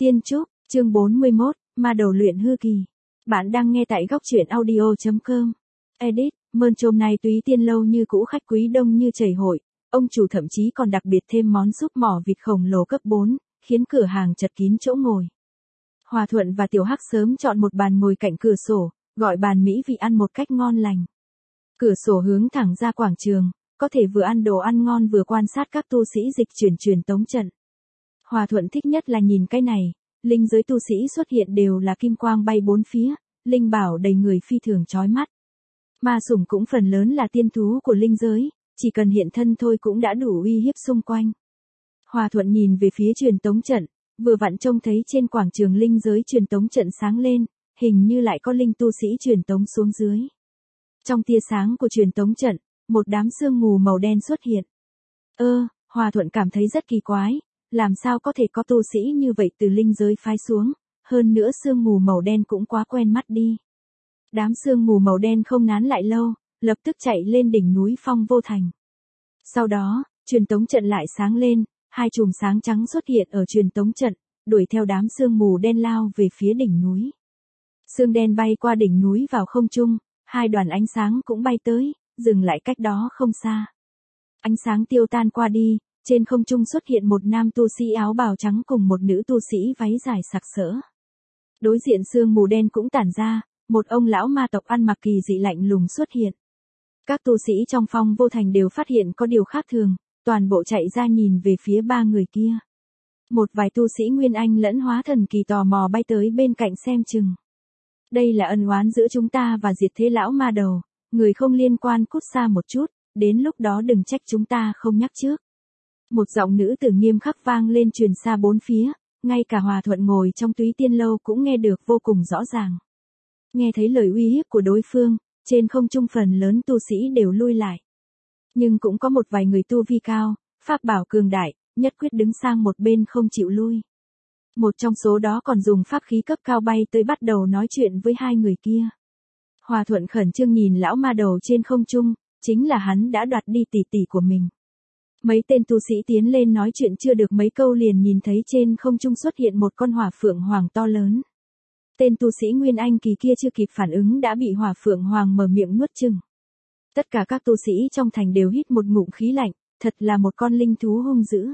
Tiên Trúc, chương 41, ma đầu luyện hư kỳ. Bạn đang nghe tại góc truyện audio.com. Edit, mơn trôm này Túy Tiên lâu như cũ khách quý đông như chảy hội, ông chủ thậm chí còn đặc biệt thêm món súp mỏ vịt khổng lồ cấp 4, khiến cửa hàng chật kín chỗ ngồi. Hòa Thuận và Tiểu Hắc sớm chọn một bàn ngồi cạnh cửa sổ, gọi bàn mỹ vị ăn một cách ngon lành. Cửa sổ hướng thẳng ra quảng trường, có thể vừa ăn đồ ăn ngon vừa quan sát các tu sĩ dịch chuyển truyền tống trận. Hòa Thuận thích nhất là nhìn cái này, linh giới tu sĩ xuất hiện đều là kim quang bay bốn phía, linh bảo đầy người phi thường chói mắt. Ma sủng cũng phần lớn là tiên thú của linh giới, chỉ cần hiện thân thôi cũng đã đủ uy hiếp xung quanh. Hòa Thuận nhìn về phía truyền tống trận, vừa vặn trông thấy trên quảng trường linh giới truyền tống trận sáng lên, hình như lại có linh tu sĩ truyền tống xuống dưới. Trong tia sáng của truyền tống trận, một đám sương mù màu đen xuất hiện. Hòa Thuận cảm thấy rất kỳ quái, làm sao có thể có tu sĩ như vậy từ linh giới phái xuống, hơn nữa sương mù màu đen cũng quá quen mắt đi. Đám sương mù màu đen không nán lại lâu, lập tức chạy lên đỉnh núi Phong Vô Thành. Sau đó, truyền tống trận lại sáng lên, hai chùm sáng trắng xuất hiện ở truyền tống trận, đuổi theo đám sương mù đen lao về phía đỉnh núi. Sương đen bay qua đỉnh núi vào không trung, hai đoàn ánh sáng cũng bay tới, dừng lại cách đó không xa. Ánh sáng tiêu tan qua đi, trên không trung xuất hiện một nam tu sĩ áo bào trắng cùng một nữ tu sĩ váy dài sặc sỡ. Đối diện sương mù đen cũng tản ra, một ông lão ma tộc ăn mặc kỳ dị lạnh lùng xuất hiện. Các tu sĩ trong Phong Vô Thành đều phát hiện có điều khác thường, toàn bộ chạy ra nhìn về phía ba người kia. Một vài tu sĩ Nguyên Anh lẫn Hóa Thần kỳ tò mò bay tới bên cạnh xem chừng. Đây là ân oán giữa chúng ta và Diệt Thế lão ma đầu, người không liên quan cút xa một chút, đến lúc đó đừng trách chúng ta không nhắc trước. Một giọng nữ tử nghiêm khắc vang lên truyền xa bốn phía, ngay cả Hòa Thuận ngồi trong Túy Tiên lâu cũng nghe được vô cùng rõ ràng. Nghe thấy lời uy hiếp của đối phương, trên không trung phần lớn tu sĩ đều lui lại. Nhưng cũng có một vài người tu vi cao, pháp bảo cường đại, nhất quyết đứng sang một bên không chịu lui. Một trong số đó còn dùng pháp khí cấp cao bay tới bắt đầu nói chuyện với hai người kia. Hòa Thuận khẩn trương nhìn lão ma đầu trên không trung, chính là hắn đã đoạt đi tỷ tỷ của mình. Mấy tên tu sĩ tiến lên nói chuyện chưa được mấy câu liền nhìn thấy trên không trung xuất hiện một con hỏa phượng hoàng to lớn. Tên tu sĩ Nguyên Anh kỳ kia chưa kịp phản ứng đã bị hỏa phượng hoàng mở miệng nuốt chửng. Tất cả các tu sĩ trong thành đều hít một ngụm khí lạnh, thật là một con linh thú hung dữ.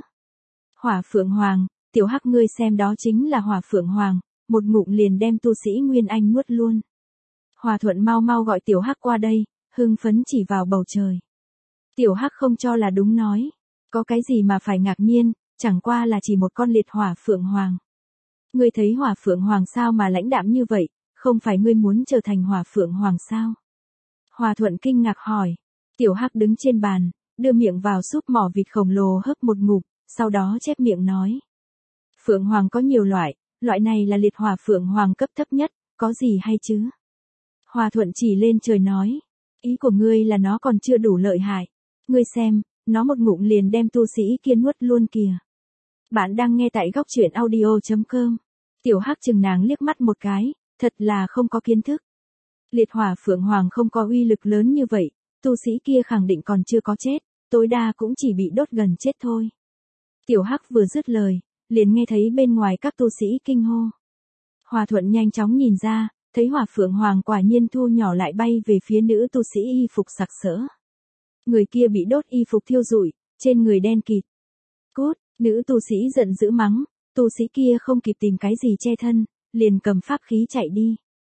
Hỏa phượng hoàng, Tiểu Hắc ngươi xem đó chính là hỏa phượng hoàng, một ngụm liền đem tu sĩ Nguyên Anh nuốt luôn. Hòa Thuận mau mau gọi Tiểu Hắc qua đây, hưng phấn chỉ vào bầu trời. Tiểu Hắc không cho là đúng nói, có cái gì mà phải ngạc nhiên, chẳng qua là chỉ một con liệt hỏa phượng hoàng. Ngươi thấy hỏa phượng hoàng sao mà lãnh đạm như vậy, không phải ngươi muốn trở thành hỏa phượng hoàng sao? Hòa Thuận kinh ngạc hỏi. Tiểu Hắc đứng trên bàn, đưa miệng vào súp mỏ vịt khổng lồ hớp một ngụm, sau đó chép miệng nói. Phượng hoàng có nhiều loại, loại này là liệt hỏa phượng hoàng cấp thấp nhất, có gì hay chứ? Hòa Thuận chỉ lên trời nói. Ý của ngươi là nó còn chưa đủ lợi hại. Ngươi xem, nó một ngụm liền đem tu sĩ kia nuốt luôn kìa. Bạn đang nghe tại góc truyện audio.com. Tiểu Hắc chừng nàng liếc mắt một cái, thật là không có kiến thức. Liệt hỏa phượng hoàng không có uy lực lớn như vậy, tu sĩ kia khẳng định còn chưa có chết, tối đa cũng chỉ bị đốt gần chết thôi. Tiểu Hắc vừa dứt lời, liền nghe thấy bên ngoài các tu sĩ kinh hô. Hòa Thuận nhanh chóng nhìn ra, thấy hỏa phượng hoàng quả nhiên thu nhỏ lại bay về phía nữ tu sĩ y phục sặc sỡ. Người kia bị đốt y phục thiêu rụi, trên người đen kịt. Cút, nữ tu sĩ giận dữ mắng, tu sĩ kia không kịp tìm cái gì che thân, liền cầm pháp khí chạy đi.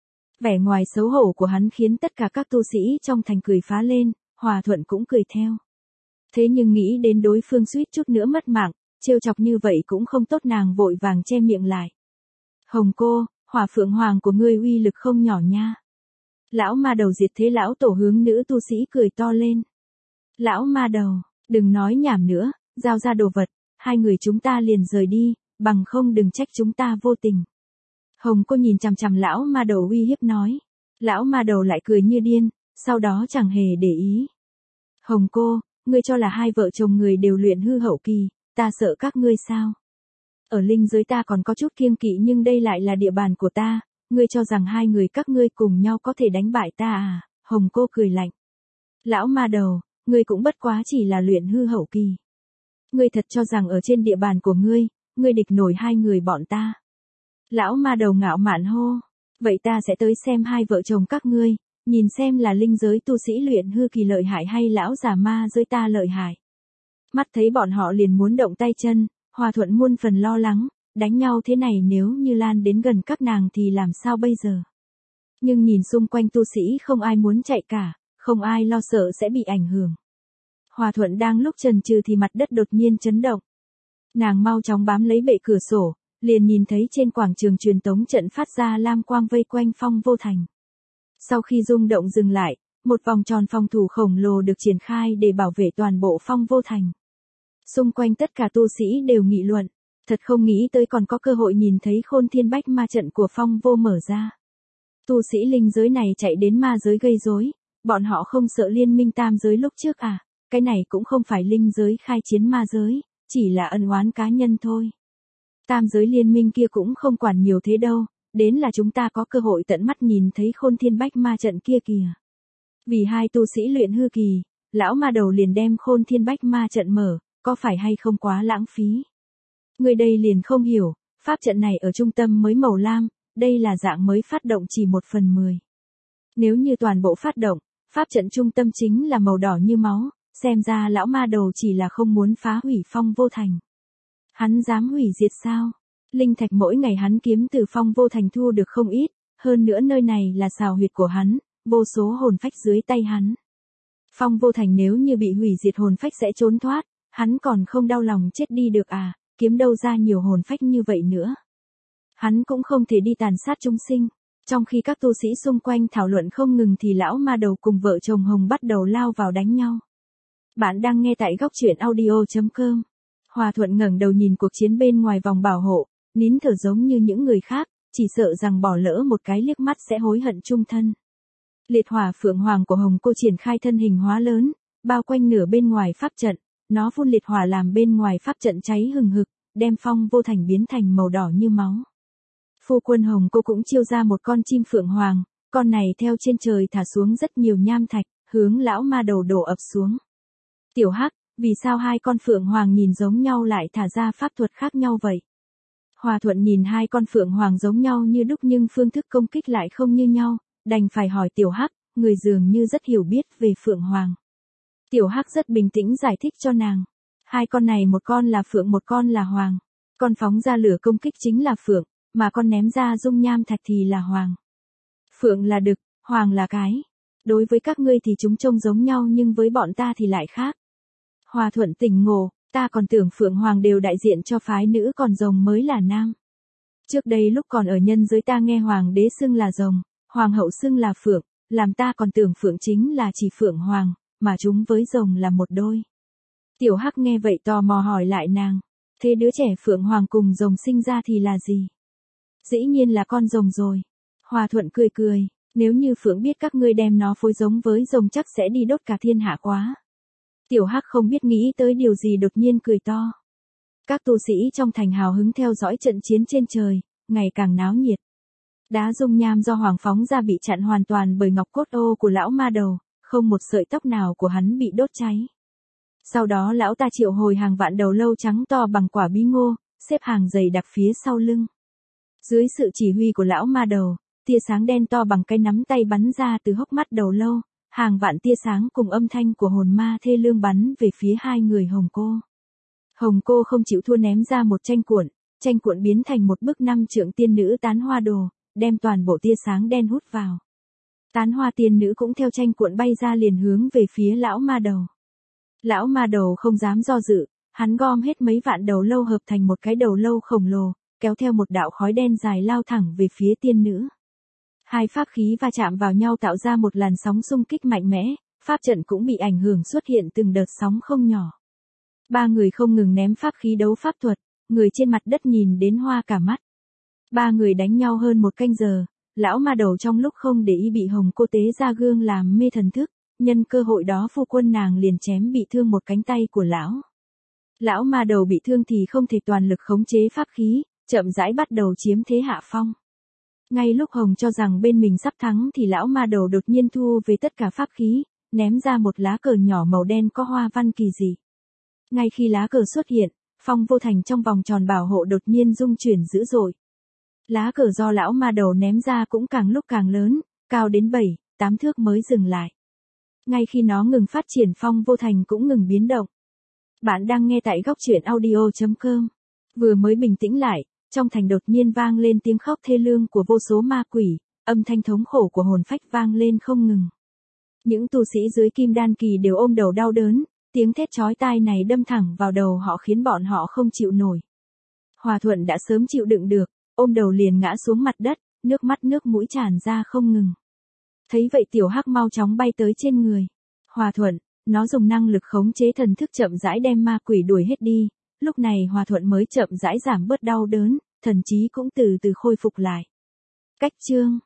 Vẻ ngoài xấu hổ của hắn khiến tất cả các tu sĩ trong thành cười phá lên, Hòa Thuận cũng cười theo. Thế nhưng nghĩ đến đối phương suýt chút nữa mất mạng, trêu chọc như vậy cũng không tốt nàng vội vàng che miệng lại. Hồng cô, hỏa phượng hoàng của ngươi uy lực không nhỏ nha. Lão ma đầu Diệt Thế lão tổ hướng nữ tu sĩ cười to lên. Lão ma đầu, đừng nói nhảm nữa, giao ra đồ vật, hai người chúng ta liền rời đi, bằng không đừng trách chúng ta vô tình. Hồng cô nhìn chằm chằm lão ma đầu uy hiếp nói. Lão ma đầu lại cười như điên, sau đó chẳng hề để ý. Hồng cô, ngươi cho là hai vợ chồng người đều luyện hư hậu kỳ, ta sợ các ngươi sao? Ở linh giới ta còn có chút kiêng kỵ nhưng đây lại là địa bàn của ta, ngươi cho rằng hai người các ngươi cùng nhau có thể đánh bại ta à? Hồng cô cười lạnh. Lão ma đầu, ngươi cũng bất quá chỉ là luyện hư hậu kỳ. Ngươi thật cho rằng ở trên địa bàn của ngươi địch nổi hai người bọn ta. Lão ma đầu ngạo mạn hô. Vậy ta sẽ tới xem hai vợ chồng các ngươi, nhìn xem là linh giới tu sĩ luyện hư kỳ lợi hại hay lão già ma giới ta lợi hại. Mắt thấy bọn họ liền muốn động tay chân, Hòa Thuận muôn phần lo lắng, đánh nhau thế này nếu như lan đến gần các nàng thì làm sao bây giờ. Nhưng nhìn xung quanh tu sĩ không ai muốn chạy cả, không ai lo sợ sẽ bị ảnh hưởng. Hòa Thuận đang lúc chần chừ thì mặt đất đột nhiên chấn động. Nàng mau chóng bám lấy bệ cửa sổ, liền nhìn thấy trên quảng trường truyền tống trận phát ra lam quang vây quanh Phong Vô Thành. Sau khi rung động dừng lại, một vòng tròn phòng thủ khổng lồ được triển khai để bảo vệ toàn bộ Phong Vô Thành. Xung quanh tất cả tu sĩ đều nghị luận, thật không nghĩ tới còn có cơ hội nhìn thấy Khôn Thiên Bách Ma trận của Phong Vô mở ra. Tu sĩ linh giới này chạy đến ma giới gây rối, bọn họ không sợ liên minh tam giới lúc trước à, cái này cũng không phải linh giới khai chiến ma giới, chỉ là ân oán cá nhân thôi. Tam giới liên minh kia cũng không quản nhiều thế đâu, đến là chúng ta có cơ hội tận mắt nhìn thấy Khôn Thiên Bách Ma trận kia kìa. Vì hai tu sĩ luyện hư kỳ, lão ma đầu liền đem Khôn Thiên Bách Ma trận mở, có phải hay không quá lãng phí. Người đây liền không hiểu, pháp trận này ở trung tâm mới màu lam, đây là dạng mới phát động chỉ 1/10. Nếu như toàn bộ phát động, pháp trận trung tâm chính là màu đỏ như máu, xem ra lão ma đầu chỉ là không muốn phá hủy Phong Vô Thành. Hắn dám hủy diệt sao? Linh thạch mỗi ngày hắn kiếm từ Phong Vô Thành thu được không ít, hơn nữa nơi này là xào huyệt của hắn, vô số hồn phách dưới tay hắn. Phong Vô Thành nếu như bị hủy diệt hồn phách sẽ trốn thoát, hắn còn không đau lòng chết đi được à, kiếm đâu ra nhiều hồn phách như vậy nữa. Hắn cũng không thể đi tàn sát chúng sinh. Trong khi các tu sĩ xung quanh thảo luận không ngừng thì lão ma đầu cùng vợ chồng Hồng bắt đầu lao vào đánh nhau. Bạn đang nghe tại góc truyện audio.com. Hòa Thuận ngẩng đầu nhìn cuộc chiến bên ngoài vòng bảo hộ, nín thở giống như những người khác, chỉ sợ rằng bỏ lỡ một cái liếc mắt sẽ hối hận chung thân. Liệt hỏa phượng hoàng của Hồng cô triển khai thân hình hóa lớn, bao quanh nửa bên ngoài pháp trận, nó phun liệt hỏa làm bên ngoài pháp trận cháy hừng hực, đem Phong Vô Thành biến thành màu đỏ như máu. Phu quân Hồng cô cũng chiêu ra một con chim phượng hoàng, con này theo trên trời thả xuống rất nhiều nham thạch, hướng lão ma đầu đổ ập xuống. Tiểu Hắc, vì sao hai con phượng hoàng nhìn giống nhau lại thả ra pháp thuật khác nhau vậy? Hòa Thuận nhìn hai con phượng hoàng giống nhau như đúc nhưng phương thức công kích lại không như nhau, đành phải hỏi Tiểu Hắc, người dường như rất hiểu biết về phượng hoàng. Tiểu Hắc rất bình tĩnh giải thích cho nàng. Hai con này một con là phượng một con là hoàng. Con phóng ra lửa công kích chính là phượng, mà con ném ra dung nham thạch thì là hoàng. Phượng là đực, hoàng là cái. Đối với các ngươi thì chúng trông giống nhau nhưng với bọn ta thì lại khác. Hòa Thuận tỉnh ngộ, ta còn tưởng phượng hoàng đều đại diện cho phái nữ còn rồng mới là nam. Trước đây lúc còn ở nhân giới ta nghe hoàng đế xưng là rồng, hoàng hậu xưng là phượng, làm ta còn tưởng phượng chính là chỉ phượng hoàng, mà chúng với rồng là một đôi. Tiểu Hắc nghe vậy tò mò hỏi lại nàng, thế đứa trẻ phượng hoàng cùng rồng sinh ra thì là gì? Dĩ nhiên là con rồng rồi. Hòa Thuận cười cười, nếu như phượng biết các ngươi đem nó phối giống với rồng chắc sẽ đi đốt cả thiên hạ quá. Tiểu Hắc không biết nghĩ tới điều gì đột nhiên cười to. Các tu sĩ trong thành hào hứng theo dõi trận chiến trên trời, ngày càng náo nhiệt. Đá dung nham do hoàng phóng ra bị chặn hoàn toàn bởi ngọc cốt ô của lão ma đầu, không một sợi tóc nào của hắn bị đốt cháy. Sau đó lão ta triệu hồi hàng vạn đầu lâu trắng to bằng quả bí ngô, xếp hàng dày đặc phía sau lưng. Dưới sự chỉ huy của lão ma đầu, tia sáng đen to bằng cái nắm tay bắn ra từ hốc mắt đầu lâu, hàng vạn tia sáng cùng âm thanh của hồn ma thê lương bắn về phía hai người Hồng cô. Hồng cô không chịu thua ném ra một tranh cuộn biến thành một bức 5 trượng tiên nữ tán hoa đồ, đem toàn bộ tia sáng đen hút vào. Tán hoa tiên nữ cũng theo tranh cuộn bay ra liền hướng về phía lão ma đầu. Lão ma đầu không dám do dự, hắn gom hết mấy vạn đầu lâu hợp thành một cái đầu lâu khổng lồ, kéo theo một đạo khói đen dài lao thẳng về phía tiên nữ. Hai pháp khí va chạm vào nhau tạo ra một làn sóng xung kích mạnh mẽ, pháp trận cũng bị ảnh hưởng xuất hiện từng đợt sóng không nhỏ. Ba người không ngừng ném pháp khí đấu pháp thuật, người trên mặt đất nhìn đến hoa cả mắt. Ba người đánh nhau hơn một canh giờ, lão ma đầu trong lúc không để ý bị Hồng cô tế ra gương làm mê thần thức, nhân cơ hội đó phu quân nàng liền chém bị thương một cánh tay của lão. Lão ma đầu bị thương thì không thể toàn lực khống chế pháp khí, chậm rãi bắt đầu chiếm thế hạ phong. Ngay lúc Hồng cho rằng bên mình sắp thắng thì lão ma đầu đột nhiên thu về tất cả pháp khí, ném ra một lá cờ nhỏ màu đen có hoa văn kỳ dị. Ngay khi lá cờ xuất hiện, Phong Vô Thành trong vòng tròn bảo hộ đột nhiên rung chuyển dữ dội. Lá cờ do lão ma đầu ném ra cũng càng lúc càng lớn, cao đến 7, 8 thước mới dừng lại. Ngay khi nó ngừng phát triển, Phong Vô Thành cũng ngừng biến động. Bạn đang nghe tại góc truyện audio.com. Vừa mới bình tĩnh lại, trong thành đột nhiên vang lên tiếng khóc thê lương của vô số ma quỷ, âm thanh thống khổ của hồn phách vang lên không ngừng. Những tu sĩ dưới kim đan kỳ đều ôm đầu đau đớn, tiếng thét chói tai này đâm thẳng vào đầu họ khiến bọn họ không chịu nổi. Hòa Thuận đã sớm chịu đựng được, ôm đầu liền ngã xuống mặt đất, nước mắt nước mũi tràn ra không ngừng. Thấy vậy Tiểu Hắc mau chóng bay tới trên người Hòa Thuận, nó dùng năng lực khống chế thần thức chậm rãi đem ma quỷ đuổi hết đi, lúc này Hòa Thuận mới chậm rãi giảm bớt đau đớn, thần trí cũng từ từ khôi phục lại. Cách chương